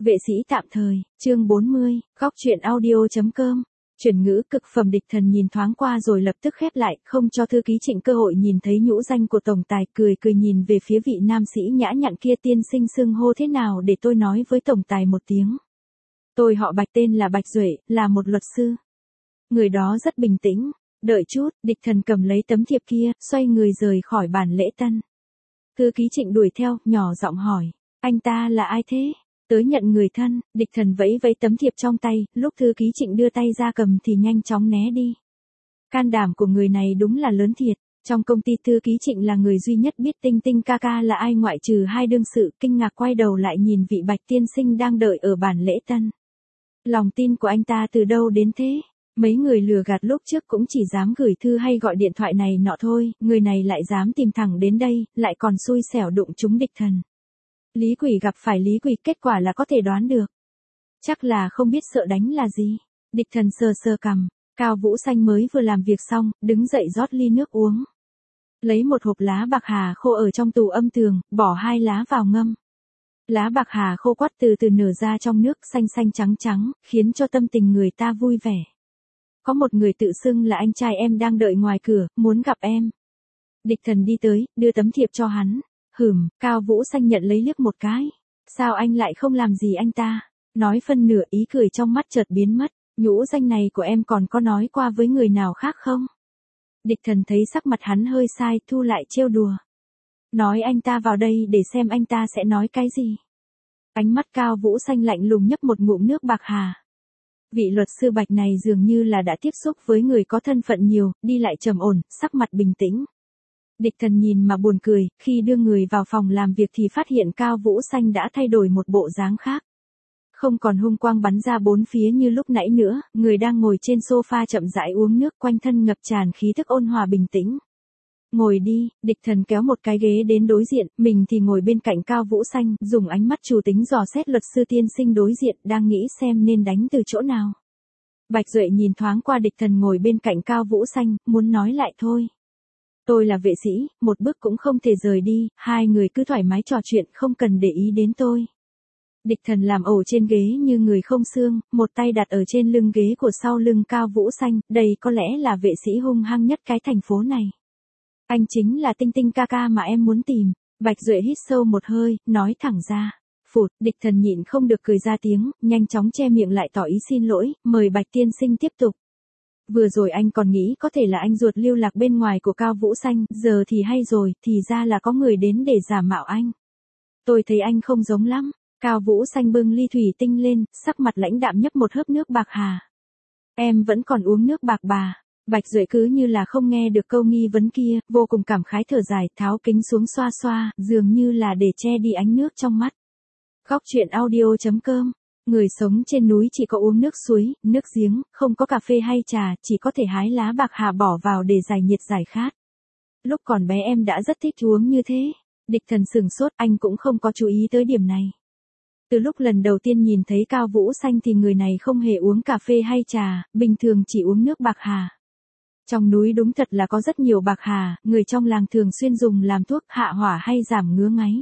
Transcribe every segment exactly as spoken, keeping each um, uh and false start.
Vệ sĩ tạm thời, chương bốn mươi, góc truyện audio.com. Chuyển ngữ cực phẩm. Địch Thần nhìn thoáng qua rồi lập tức khép lại, không cho thư ký Trịnh cơ hội nhìn thấy nhũ danh của tổng tài, cười cười nhìn về phía vị nam sĩ nhã nhặn kia. Tiên sinh xưng hô thế nào để tôi nói với tổng tài một tiếng. Tôi họ Bạch, tên là Bạch Duệ, là một luật sư. Người đó rất bình tĩnh. Đợi chút, Địch Thần cầm lấy tấm thiệp kia, xoay người rời khỏi bàn lễ tân. Thư ký Trịnh đuổi theo, nhỏ giọng hỏi, anh ta là ai thế? Tới nhận người thân. Địch Thần vẫy vẫy tấm thiệp trong tay, lúc thư ký Trịnh đưa tay ra cầm thì nhanh chóng né đi. Can đảm của người này đúng là lớn thiệt. Trong công ty thư ký Trịnh là người duy nhất biết Tinh Tinh ca ca là ai ngoại trừ hai đương sự. Kinh ngạc quay đầu lại nhìn vị Bạch tiên sinh đang đợi ở bàn lễ tân. Lòng tin của anh ta từ đâu đến thế? Mấy người lừa gạt lúc trước cũng chỉ dám gửi thư hay gọi điện thoại này nọ thôi, người này lại dám tìm thẳng đến đây, lại còn xui xẻo đụng trúng Địch Thần. Lý quỷ gặp phải lý quỷ, kết quả là có thể đoán được. Chắc là không biết sợ đánh là gì. Địch Thần sờ sờ cằm, Cao Vũ Xanh mới vừa làm việc xong, đứng dậy rót ly nước uống. Lấy một hộp lá bạc hà khô ở trong tủ âm tường, bỏ hai lá vào ngâm. Lá bạc hà khô quắt từ từ nở ra trong nước xanh xanh trắng trắng, khiến cho tâm tình người ta vui vẻ. Có một người tự xưng là anh trai em đang đợi ngoài cửa, muốn gặp em. Địch Thần đi tới, đưa tấm thiệp cho hắn. Hửm, Cao Vũ Xanh nhận lấy liếc một cái. Sao anh lại không làm gì anh ta? Nói phân nửa, ý cười trong mắt chợt biến mất. Nhũ danh này của em còn có nói qua với người nào khác không? Địch Thần thấy sắc mặt hắn hơi sai, thu lại trêu đùa. Nói anh ta vào đây để xem anh ta sẽ nói cái gì. Ánh mắt Cao Vũ Xanh lạnh lùng nhấp một ngụm nước bạc hà. Vị luật sư Bạch này dường như là đã tiếp xúc với người có thân phận nhiều, đi lại trầm ổn, sắc mặt bình tĩnh. Địch Thần nhìn mà buồn cười, khi đưa người vào phòng làm việc thì phát hiện Cao Vũ Xanh đã thay đổi một bộ dáng khác. Không còn hung quang bắn ra bốn phía như lúc nãy nữa, người đang ngồi trên sofa chậm rãi uống nước, quanh thân ngập tràn khí thức ôn hòa bình tĩnh. Ngồi đi. Địch Thần kéo một cái ghế đến đối diện, mình thì ngồi bên cạnh Cao Vũ Xanh, dùng ánh mắt chủ tính dò xét luật sư tiên sinh đối diện, đang nghĩ xem nên đánh từ chỗ nào. Bạch Duệ nhìn thoáng qua Địch Thần ngồi bên cạnh Cao Vũ Xanh, muốn nói lại thôi. Tôi là vệ sĩ, một bước cũng không thể rời đi, hai người cứ thoải mái trò chuyện, không cần để ý đến tôi. Địch Thần làm ổ trên ghế như người không xương, một tay đặt ở trên lưng ghế của sau lưng Cao Vũ Xanh, đây có lẽ là vệ sĩ hung hăng nhất cái thành phố này. Anh chính là Tinh Tinh ca ca mà em muốn tìm. Bạch Duệ hít sâu một hơi, nói thẳng ra. Phụt, Địch Thần nhịn không được cười ra tiếng, nhanh chóng che miệng lại tỏ ý xin lỗi, mời Bạch tiên sinh tiếp tục. Vừa rồi anh còn nghĩ có thể là anh ruột lưu lạc bên ngoài của Cao Vũ Xanh, giờ thì hay rồi, thì ra là có người đến để giả mạo anh. Tôi thấy anh không giống lắm. Cao Vũ Xanh bưng ly thủy tinh lên, sắc mặt lãnh đạm nhấp một hớp nước bạc hà. Em vẫn còn uống nước bạc bà. Bạch Duệ cứ như là không nghe được câu nghi vấn kia, vô cùng cảm khái thở dài, tháo kính xuống xoa xoa, dường như là để che đi ánh nước trong mắt. Góc truyện audio.com. Người sống trên núi chỉ có uống nước suối, nước giếng, không có cà phê hay trà, chỉ có thể hái lá bạc hà bỏ vào để giải nhiệt giải khát. Lúc còn bé em đã rất thích uống như thế. Địch Thần sửng sốt, anh cũng không có chú ý tới điểm này. Từ lúc lần đầu tiên nhìn thấy Cao Vũ Xanh thì người này không hề uống cà phê hay trà, bình thường chỉ uống nước bạc hà. Trong núi đúng thật là có rất nhiều bạc hà, người trong làng thường xuyên dùng làm thuốc hạ hỏa hay giảm ngứa ngáy.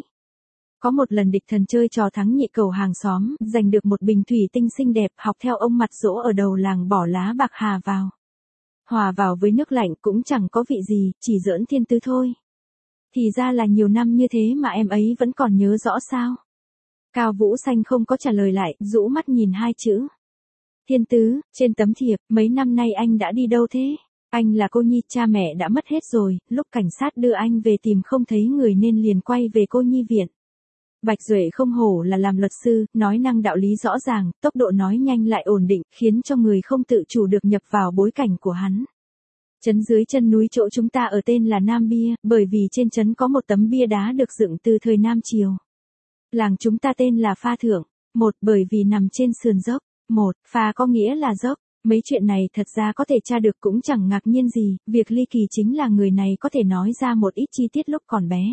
Có một lần Địch Thần chơi trò thắng nhị cầu hàng xóm, giành được một bình thủy tinh xinh đẹp, học theo ông mặt dỗ ở đầu làng bỏ lá bạc hà vào. Hòa vào với nước lạnh cũng chẳng có vị gì, chỉ giỡn thiên tứ thôi. Thì ra là nhiều năm như thế mà em ấy vẫn còn nhớ rõ sao? Cao Vũ Xanh không có trả lời lại, rũ mắt nhìn hai chữ. Thiên tứ, trên tấm thiệp, mấy năm nay anh đã đi đâu thế? Anh là cô nhi, cha mẹ đã mất hết rồi, lúc cảnh sát đưa anh về tìm không thấy người nên liền quay về cô nhi viện. Bạch Duệ không hổ là làm luật sư, nói năng đạo lý rõ ràng, tốc độ nói nhanh lại ổn định, khiến cho người không tự chủ được nhập vào bối cảnh của hắn. Trấn dưới chân núi chỗ chúng ta ở tên là Nam Bia, bởi vì trên trấn có một tấm bia đá được dựng từ thời Nam Triều. Làng chúng ta tên là Pha Thượng, một bởi vì nằm trên sườn dốc, một, Pha có nghĩa là dốc. Mấy chuyện này thật ra có thể tra được cũng chẳng ngạc nhiên gì, việc ly kỳ chính là người này có thể nói ra một ít chi tiết lúc còn bé.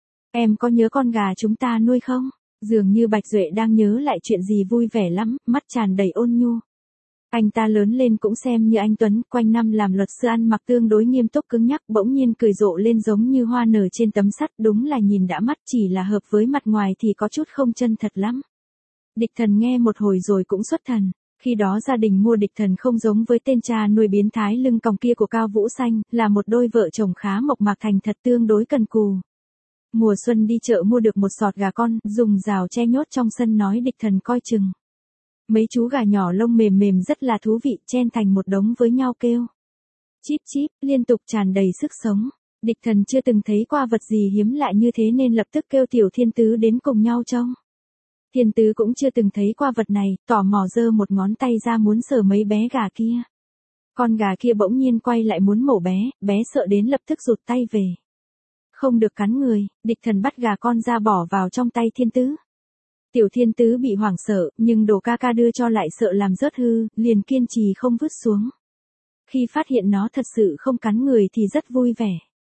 Em có nhớ con gà chúng ta nuôi không? Dường như Bạch Duệ đang nhớ lại chuyện gì vui vẻ lắm, mắt tràn đầy ôn nhu. Anh ta lớn lên cũng xem như anh Tuấn, quanh năm làm luật sư ăn mặc tương đối nghiêm túc cứng nhắc, bỗng nhiên cười rộ lên giống như hoa nở trên tấm sắt, đúng là nhìn đã mắt, chỉ là hợp với mặt ngoài thì có chút không chân thật lắm. Địch Thần nghe một hồi rồi cũng xuất thần. Khi đó gia đình mua Địch Thần không giống với tên cha nuôi biến thái lưng còng kia của Cao Vũ Xanh, là một đôi vợ chồng khá mộc mạc thành thật tương đối cần cù. Mùa xuân đi chợ mua được một sọt gà con, dùng rào che nhốt trong sân nói Địch Thần coi chừng. Mấy chú gà nhỏ lông mềm mềm rất là thú vị, chen thành một đống với nhau kêu chíp chíp, liên tục tràn đầy sức sống. Địch Thần chưa từng thấy qua vật gì hiếm lạ như thế nên lập tức kêu Tiểu Thiên Tứ đến cùng nhau trông. Thiên Tứ cũng chưa từng thấy qua vật này, tò mò giơ một ngón tay ra muốn sờ mấy bé gà kia. Con gà kia bỗng nhiên quay lại muốn mổ bé, bé sợ đến lập tức rụt tay về. Không được cắn người, Địch Thần bắt gà con ra bỏ vào trong tay Thiên Tứ. Tiểu Thiên Tứ bị hoảng sợ, nhưng đồ ca ca đưa cho lại sợ làm rớt hư, liền kiên trì không vứt xuống. Khi phát hiện nó thật sự không cắn người thì rất vui vẻ.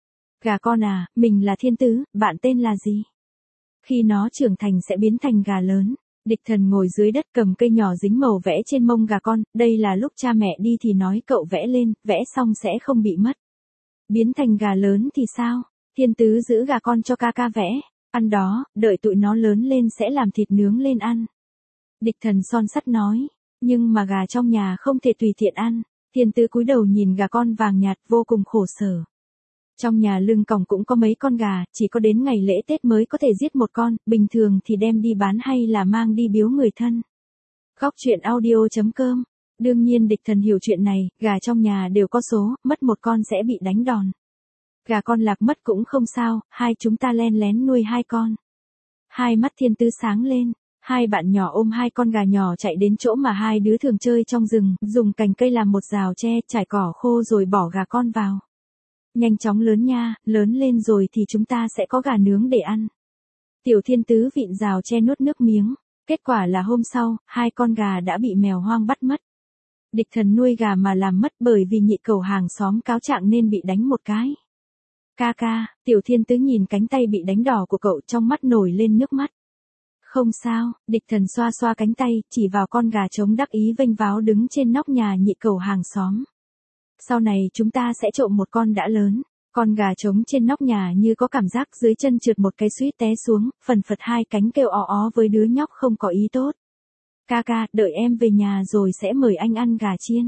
Gà con à, mình là Thiên Tứ, bạn tên là gì? Khi nó trưởng thành sẽ biến thành gà lớn. Địch Thần ngồi dưới đất cầm cây nhỏ dính màu vẽ trên mông gà con, đây là lúc cha mẹ đi thì nói cậu vẽ lên, vẽ xong sẽ không bị mất. Biến thành gà lớn thì sao? Thiên Tứ giữ gà con cho ca ca vẽ, ăn đó, đợi tụi nó lớn lên sẽ làm thịt nướng lên ăn. Địch Thần son sắt nói, nhưng mà gà trong nhà không thể tùy tiện ăn. Thiên Tứ cúi đầu nhìn gà con vàng nhạt vô cùng khổ sở. Trong nhà lưng còng cũng có mấy con gà, chỉ có đến ngày lễ Tết mới có thể giết một con, bình thường thì đem đi bán hay là mang đi biếu người thân. Góc truyện audio chấm com. Đương nhiên Địch Thần hiểu chuyện này, gà trong nhà đều có số, mất một con sẽ bị đánh đòn. Gà con lạc mất cũng không sao, hai chúng ta len lén nuôi hai con. Hai mắt Thiên Tứ sáng lên, hai bạn nhỏ ôm hai con gà nhỏ chạy đến chỗ mà hai đứa thường chơi trong rừng, dùng cành cây làm một rào tre, trải cỏ khô rồi bỏ gà con vào. Nhanh chóng lớn nha, lớn lên rồi thì chúng ta sẽ có gà nướng để ăn. Tiểu Thiên Tứ vịn rào che nuốt nước miếng, kết quả là hôm sau, hai con gà đã bị mèo hoang bắt mất. Địch Thần nuôi gà mà làm mất bởi vì nhị cẩu hàng xóm cáo trạng nên bị đánh một cái. Ca ca, Tiểu Thiên Tứ nhìn cánh tay bị đánh đỏ của cậu trong mắt nổi lên nước mắt. Không sao, Địch Thần xoa xoa cánh tay, chỉ vào con gà trống đắc ý vênh váo đứng trên nóc nhà nhị cẩu hàng xóm. Sau này chúng ta sẽ trộm một con đã lớn. Con gà trống trên nóc nhà như có cảm giác dưới chân trượt một cái suýt té xuống, phần phật hai cánh kêu ó ó với đứa nhóc không có ý tốt. Ca ca, đợi em về nhà rồi sẽ mời anh ăn gà chiên.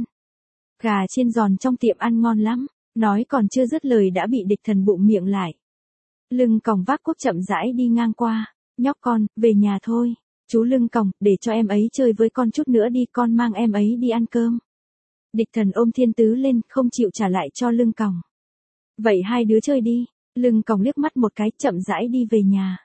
Gà chiên giòn trong tiệm ăn ngon lắm. Nói còn chưa dứt lời đã bị Địch Thần bụng miệng lại. Lưng còng vác cuốc chậm rãi đi ngang qua. Nhóc con, về nhà thôi. Chú Lưng còng, để cho em ấy chơi với con chút nữa đi, con mang em ấy đi ăn cơm. Địch Thần ôm Thiên Tứ lên, không chịu trả lại cho Lưng còng. Vậy hai đứa chơi đi. Lưng còng liếc mắt một cái, chậm rãi đi về nhà.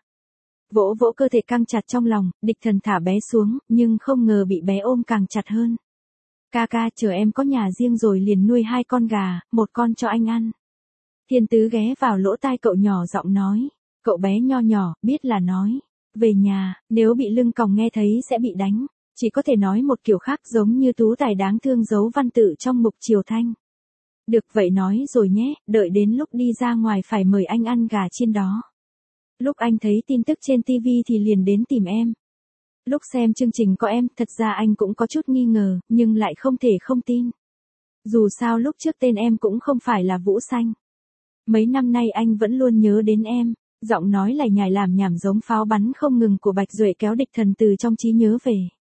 Vỗ vỗ cơ thể căng chặt trong lòng, Địch Thần thả bé xuống, nhưng không ngờ bị bé ôm càng chặt hơn. Ca ca, chờ em có nhà riêng rồi liền nuôi hai con gà, một con cho anh ăn. Thiên Tứ ghé vào lỗ tai cậu nhỏ giọng nói. Cậu bé nho nhỏ, biết là nói. Về nhà, nếu bị Lưng còng nghe thấy sẽ bị đánh. Chỉ có thể nói một kiểu khác giống như tú tài đáng thương giấu văn tự trong mục Triều Thanh. Được vậy nói rồi nhé, đợi đến lúc đi ra ngoài phải mời anh ăn gà chiên đó. Lúc anh thấy tin tức trên ti vi thì liền đến tìm em. Lúc xem chương trình có em, thật ra anh cũng có chút nghi ngờ, nhưng lại không thể không tin. Dù sao lúc trước tên em cũng không phải là Vũ Xanh. Mấy năm nay anh vẫn luôn nhớ đến em. Giọng nói lải nhải làm nhảm giống pháo bắn không ngừng của Bạch Duệ kéo Địch Thần từ trong trí nhớ về.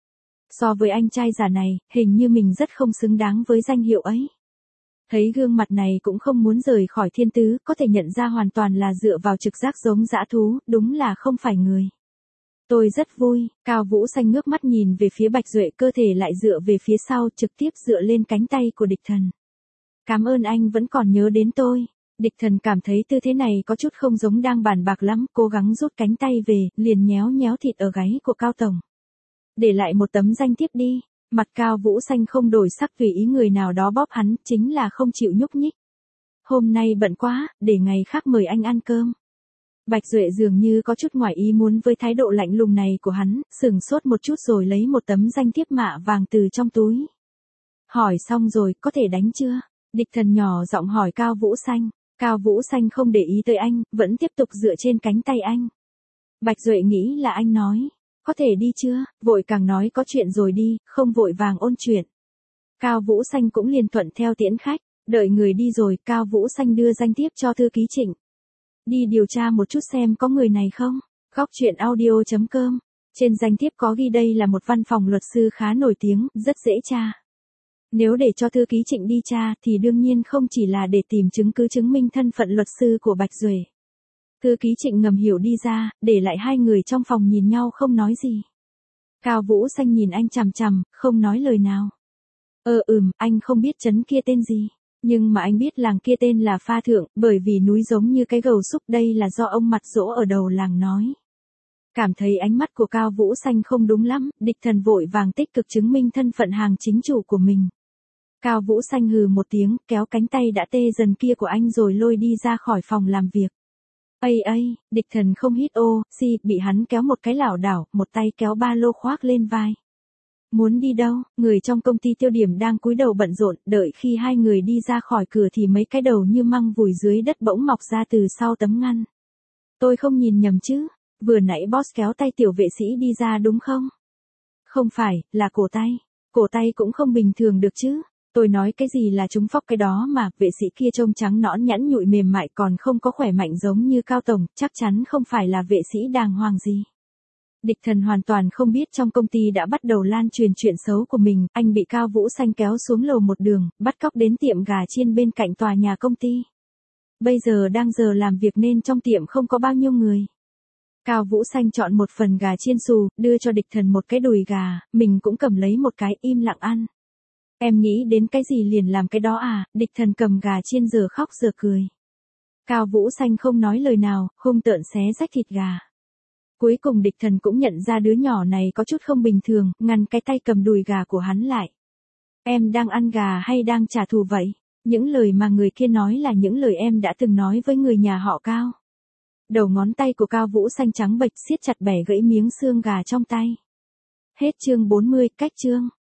So với anh trai già này, hình như mình rất không xứng đáng với danh hiệu ấy. Thấy gương mặt này cũng không muốn rời khỏi Thiên Tứ, có thể nhận ra hoàn toàn là dựa vào trực giác giống dã thú, đúng là không phải người. Tôi rất vui, Cao Vũ Xanh ngước mắt nhìn về phía Bạch Duệ, cơ thể lại dựa về phía sau, trực tiếp dựa lên cánh tay của Địch Thần. Cảm ơn anh vẫn còn nhớ đến tôi. Địch Thần cảm thấy tư thế này có chút không giống đang bàn bạc lắm, cố gắng rút cánh tay về, liền nhéo nhéo thịt ở gáy của Cao Tổng. Để lại một tấm danh thiếp đi. Mặt Cao Vũ Xanh không đổi sắc, tùy ý người nào đó bóp hắn, chính là không chịu nhúc nhích. Hôm nay bận quá, để ngày khác mời anh ăn cơm. Bạch Duệ dường như có chút ngoài ý muốn với thái độ lạnh lùng này của hắn, sừng sốt một chút rồi lấy một tấm danh thiếp mạ vàng từ trong túi. Hỏi xong rồi, có thể đánh chưa? Địch Thần nhỏ giọng hỏi Cao Vũ Xanh. Cao Vũ Xanh không để ý tới anh, vẫn tiếp tục dựa trên cánh tay anh. Bạch Duệ nghĩ là anh nói. Có thể đi chưa? Vội càng nói có chuyện rồi đi, không vội vàng ôn chuyện. Cao Vũ Xanh cũng liền thuận theo tiễn khách. Đợi người đi rồi, Cao Vũ Xanh đưa danh thiếp cho thư ký Trịnh. Đi điều tra một chút xem có người này không? Góc truyện audio chấm com Trên danh thiếp có ghi đây là một văn phòng luật sư khá nổi tiếng, rất dễ tra. Nếu để cho thư ký Trịnh đi tra thì đương nhiên không chỉ là để tìm chứng cứ chứng minh thân phận luật sư của Bạch Duệ. Thư ký Trịnh ngầm hiểu đi ra, để lại hai người trong phòng nhìn nhau không nói gì. Cao Vũ Xanh nhìn anh chằm chằm, không nói lời nào. Ờ ừm, anh không biết trấn kia tên gì. Nhưng mà anh biết làng kia tên là Pha Thượng, bởi vì núi giống như cái gầu xúc, đây là do ông mặt dỗ ở đầu làng nói. Cảm thấy ánh mắt của Cao Vũ Xanh không đúng lắm, Địch Thần vội vàng tích cực chứng minh thân phận hàng chính chủ của mình. Cao Vũ Xanh hừ một tiếng, kéo cánh tay đã tê dần kia của anh rồi lôi đi ra khỏi phòng làm việc. Ây ây, Địch Thần không hít ô, xi, bị hắn kéo một cái lảo đảo, một tay kéo ba lô khoác lên vai. Muốn đi đâu? Người trong công ty Tiêu Điểm đang cúi đầu bận rộn, đợi khi hai người đi ra khỏi cửa thì mấy cái đầu như măng vùi dưới đất bỗng mọc ra từ sau tấm ngăn. Tôi không nhìn nhầm chứ? Vừa nãy boss kéo tay tiểu vệ sĩ đi ra đúng không? Không phải, là cổ tay. Cổ tay cũng không bình thường được chứ. Tôi nói cái gì là trúng phóc cái đó mà, vệ sĩ kia trông trắng nõn nhẵn nhụi mềm mại còn không có khỏe mạnh giống như Cao Tổng, chắc chắn không phải là vệ sĩ đàng hoàng gì. Địch Thần hoàn toàn không biết trong công ty đã bắt đầu lan truyền chuyện xấu của mình, anh bị Cao Vũ Xanh kéo xuống lầu một đường, bắt cóc đến tiệm gà chiên bên cạnh tòa nhà công ty. Bây giờ đang giờ làm việc nên trong tiệm không có bao nhiêu người. Cao Vũ Xanh chọn một phần gà chiên xù, đưa cho Địch Thần một cái đùi gà, mình cũng cầm lấy một cái, im lặng ăn. Em nghĩ đến cái gì liền làm cái đó à? Địch Thần cầm gà chiên giờ khóc giờ cười. Cao Vũ Xanh không nói lời nào, hung tợn xé rách thịt gà. Cuối cùng Địch Thần cũng nhận ra đứa nhỏ này có chút không bình thường, ngăn cái tay cầm đùi gà của hắn lại. Em đang ăn gà hay đang trả thù vậy? Những lời mà người kia nói là những lời em đã từng nói với người nhà họ Cao. Đầu ngón tay của Cao Vũ Xanh trắng bệch siết chặt bẻ gãy miếng xương gà trong tay. Hết chương bốn mươi, cách chương.